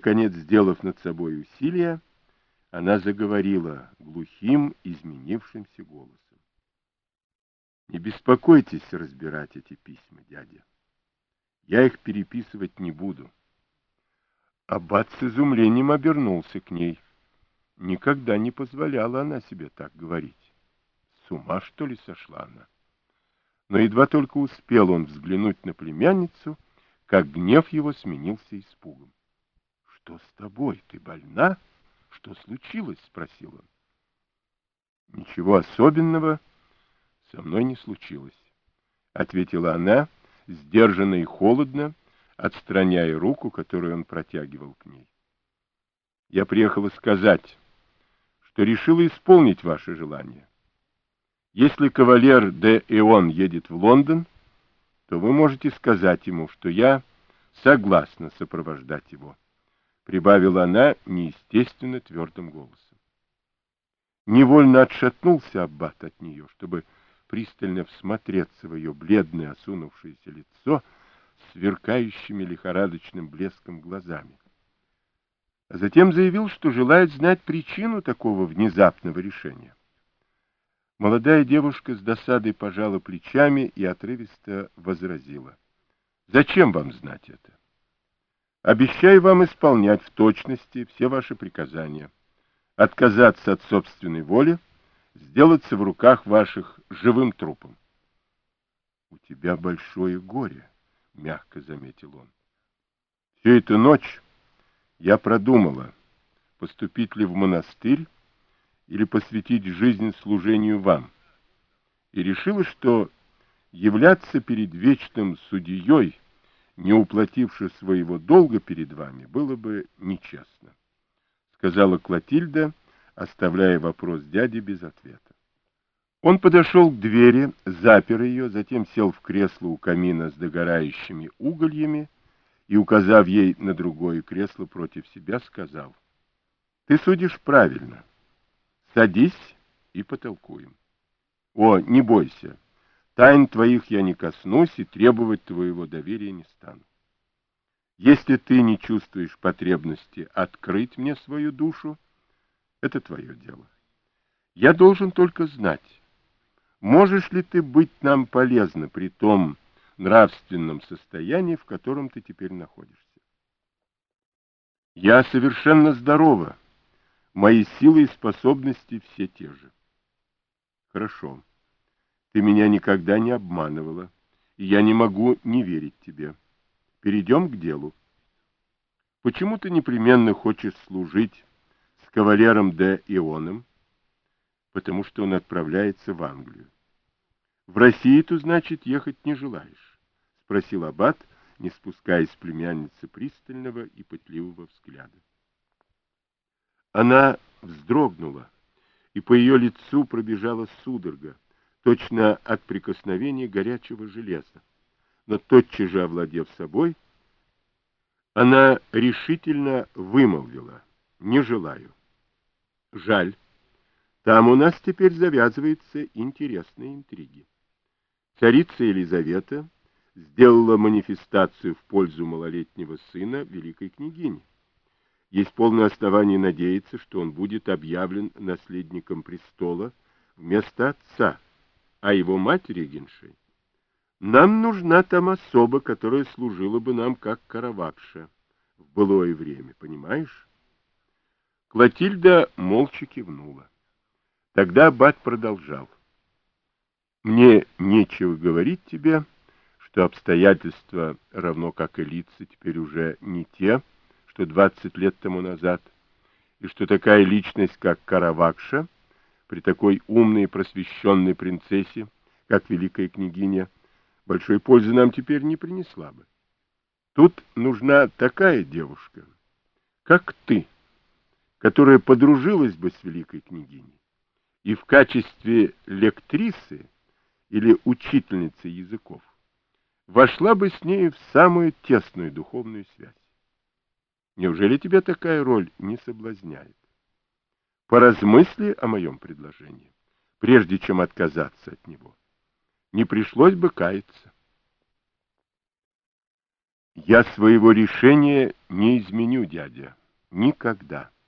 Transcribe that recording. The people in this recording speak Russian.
Наконец, сделав над собой усилие, она заговорила глухим, изменившимся голосом. «Не беспокойтесь разбирать эти письма, дядя. Я их переписывать не буду». Аббат с изумлением обернулся к ней. Никогда не позволяла она себе так говорить. С ума, что ли, сошла она? Но едва только успел он взглянуть на племянницу, как гнев его сменился испугом. — Что с тобой? Ты больна? Что случилось? — спросил он. — Ничего особенного со мной не случилось, — ответила она, сдержанно и холодно, отстраняя руку, которую он протягивал к ней. — Я приехала сказать, что решила исполнить ваше желание. Если кавалер де Эон едет в Лондон, то вы можете сказать ему, что я согласна сопровождать его, — прибавила она неестественно твердым голосом. Невольно отшатнулся аббат от нее, чтобы пристально всмотреться в ее бледное осунувшееся лицо с сверкающими лихорадочным блеском глазами. А затем заявил, что желает знать причину такого внезапного решения. Молодая девушка с досадой пожала плечами и отрывисто возразила: «Зачем вам знать это? Обещаю вам исполнять в точности все ваши приказания, отказаться от собственной воли, сделаться в руках ваших живым трупом». «У тебя большое горе», — мягко заметил он. «Всю эту ночь я продумала, поступить ли в монастырь или посвятить жизнь служению вам, и решила, что являться перед вечным судьей, не уплативши своего долга перед вами, было бы нечестно», — сказала Клотильда, оставляя вопрос дяди без ответа. Он подошел к двери, запер ее, затем сел в кресло у камина с догорающими угольями и, указав ей на другое кресло против себя, сказал: «Ты судишь правильно. Садись и потолкуем. О, не бойся, тайн твоих я не коснусь и требовать твоего доверия не стану. Если ты не чувствуешь потребности открыть мне свою душу, это твое дело. Я должен только знать, можешь ли ты быть нам полезна при том нравственном состоянии, в котором ты теперь находишься? Я совершенно здорова, мои силы и способности все те же. Хорошо. Ты меня никогда не обманывала, и я не могу не верить тебе. Перейдем к делу. Почему ты непременно хочешь служить с кавалером де Ионом? Потому что он отправляется в Англию. В Россию, значит, ехать не желаешь? — спросил аббат, не спуская с племянницы пристального и пытливого взгляда. Она вздрогнула, и по ее лицу пробежала судорога, точно от прикосновения горячего железа. Но тотчас же, овладев собой, она решительно вымолвила: «Не желаю». «Жаль. Там у нас теперь завязываются интересные интриги. Царица Елизавета сделала манифестацию в пользу малолетнего сына великой княгини. Есть полное основание надеяться, что он будет объявлен наследником престола вместо отца, а его мать регеншей. Нам нужна там особа, которая служила бы нам как каравакша в былое время, понимаешь?» Клотильда молча кивнула. Тогда аббат продолжал: «Мне нечего говорить тебе, что обстоятельства, равно как и лица, теперь уже не те, что 20 лет тому назад, и что такая личность, как Каравакша, при такой умной и просвещенной принцессе, как великая княгиня, большой пользы нам теперь не принесла бы. Тут нужна такая девушка, как ты, которая подружилась бы с великой княгиней и в качестве лектрисы или учительницы языков вошла бы с ней в самую тесную духовную связь. Неужели тебя такая роль не соблазняет? Поразмысли о моем предложении, прежде чем отказаться от него. Не пришлось бы каяться». Я своего решения не изменю, дядя. Никогда.